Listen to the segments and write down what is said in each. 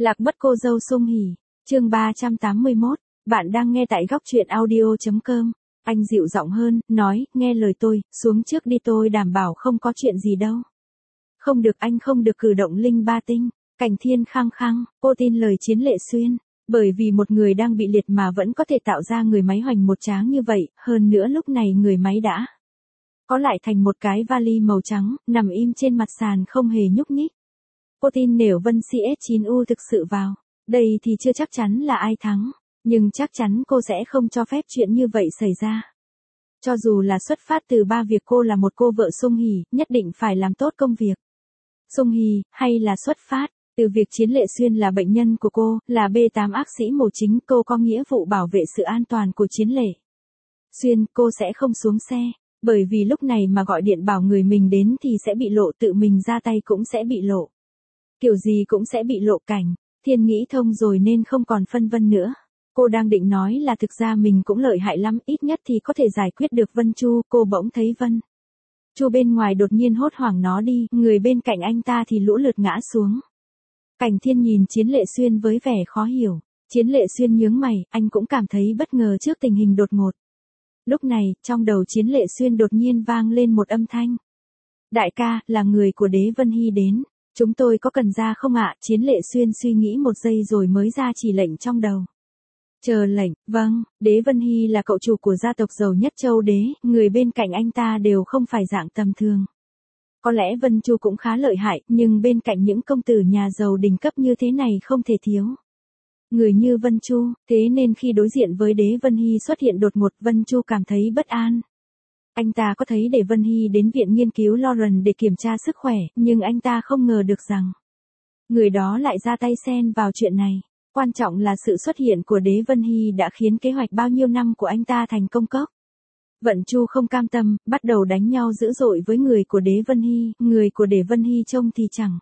Lạc mất cô dâu Sung Hỉ, chương 381, bạn đang nghe tại góc truyện audio.com. Anh dịu giọng hơn, nói, nghe lời tôi, xuống trước đi tôi đảm bảo không có chuyện gì đâu. Không được anh không được cử động linh ba tinh, Cảnh Thiên khăng khăng, cô tin lời Chiến Lệ Xuyên. Bởi vì một người đang bị liệt mà vẫn có thể tạo ra người máy hoành một tráng như vậy, hơn nữa lúc này người máy đã có lại thành một cái vali màu trắng, nằm im trên mặt sàn không hề nhúc nhích. Cô tin nếu Vân CS9U thực sự vào, đây thì chưa chắc chắn là ai thắng, nhưng chắc chắn cô sẽ không cho phép chuyện như vậy xảy ra. Cho dù là xuất phát từ ba việc cô là một cô vợ Sung Hỉ, nhất định phải làm tốt công việc Sung Hỉ, hay là xuất phát từ việc Chiến Lệ Xuyên là bệnh nhân của cô, là B8 ác sĩ mổ chính, cô có nghĩa vụ bảo vệ sự an toàn của Chiến Lệ Xuyên, cô sẽ không xuống xe, bởi vì lúc này mà gọi điện bảo người mình đến thì sẽ bị lộ, tự mình ra tay cũng sẽ bị lộ. Kiểu gì cũng sẽ bị lộ. Cảnh Thiên nghĩ thông rồi nên không còn phân vân nữa. Cô đang định nói là thực ra mình cũng lợi hại lắm, ít nhất thì có thể giải quyết được Vân Chu, cô bỗng thấy Vân Chu bên ngoài đột nhiên hốt hoảng nó đi, người bên cạnh anh ta thì lũ lượt ngã xuống. Cảnh Thiên nhìn Chiến Lệ Xuyên với vẻ khó hiểu. Chiến Lệ Xuyên nhướng mày, anh cũng cảm thấy bất ngờ trước tình hình đột ngột. Lúc này, trong đầu Chiến Lệ Xuyên đột nhiên vang lên một âm thanh. Đại ca, là người của Đế Vân Hy đến. Chúng tôi có cần ra không ạ? Chiến Lệ Xuyên suy nghĩ một giây rồi mới ra chỉ lệnh trong đầu. Chờ lệnh, vâng, Đế Vân Hy là cậu chủ của gia tộc giàu nhất châu Đế, người bên cạnh anh ta đều không phải dạng tầm thường. Có lẽ Vân Chu cũng khá lợi hại, nhưng bên cạnh những công tử nhà giàu đỉnh cấp như thế này không thể thiếu người như Vân Chu, thế nên khi đối diện với Đế Vân Hy xuất hiện đột ngột, Vân Chu cảm thấy bất an. Anh ta có thấy để Vân Hy đến viện nghiên cứu Lauren để kiểm tra sức khỏe, nhưng anh ta không ngờ được rằng người đó lại ra tay xen vào chuyện này. Quan trọng là sự xuất hiện của Đế Vân Hy đã khiến kế hoạch bao nhiêu năm của anh ta thành công cốc. Vận Chu không cam tâm, bắt đầu đánh nhau dữ dội với người của Đế Vân Hy, người của Đế Vân Hy trông thì chẳng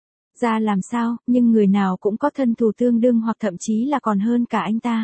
ra làm sao, nhưng người nào cũng có thân thù tương đương hoặc thậm chí là còn hơn cả anh ta.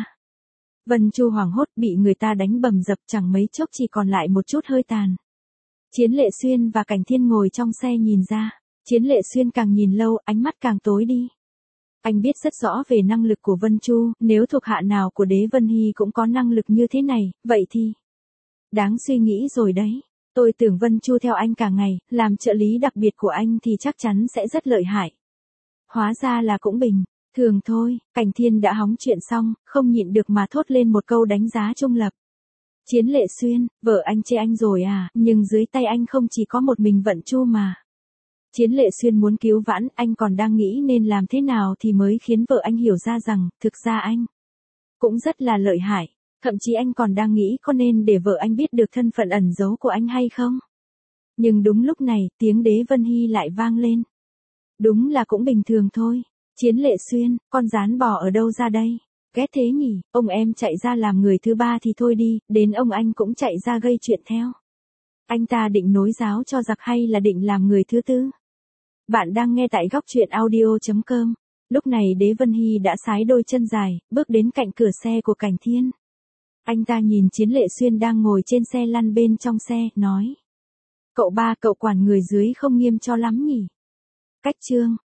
Vân Chu hoảng hốt, bị người ta đánh bầm dập, chẳng mấy chốc chỉ còn lại một chút hơi tàn. Chiến Lệ Xuyên và Cảnh Thiên ngồi trong xe nhìn ra. Chiến Lệ Xuyên càng nhìn lâu, ánh mắt càng tối đi. Anh biết rất rõ về năng lực của Vân Chu, nếu thuộc hạ nào của Đế Vân Hy cũng có năng lực như thế này, vậy thì đáng suy nghĩ rồi đấy. Tôi tưởng Vân Chu theo anh cả ngày, làm trợ lý đặc biệt của anh thì chắc chắn sẽ rất lợi hại. Hóa ra là cũng bình thường thôi. Cảnh Thiên đã hóng chuyện xong, không nhịn được mà thốt lên một câu đánh giá trung lập. Chiến Lệ Xuyên, vợ anh chê anh rồi à, nhưng dưới tay anh không chỉ có một mình Vận Chu mà. Chiến Lệ Xuyên muốn cứu vãn, anh còn đang nghĩ nên làm thế nào thì mới khiến vợ anh hiểu ra rằng, thực ra anh cũng rất là lợi hại. Thậm chí anh còn đang nghĩ có nên để vợ anh biết được thân phận ẩn giấu của anh hay không. Nhưng đúng lúc này, tiếng Đế Vân Hy lại vang lên. Đúng là cũng bình thường thôi. Chiến Lệ Xuyên, con rán bò ở đâu ra đây? Ghét thế nhỉ, ông em chạy ra làm người thứ ba thì thôi đi, đến ông anh cũng chạy ra gây chuyện theo. Anh ta định nối giáo cho giặc hay là định làm người thứ tư? Bạn đang nghe tại góc truyện audio.com. Lúc này Đế Vân Hy đã sải đôi chân dài, bước đến cạnh cửa xe của Cảnh Thiên. Anh ta nhìn Chiến Lệ Xuyên đang ngồi trên xe lăn bên trong xe, nói. Cậu ba, cậu quản người dưới không nghiêm cho lắm nhỉ? Cách chương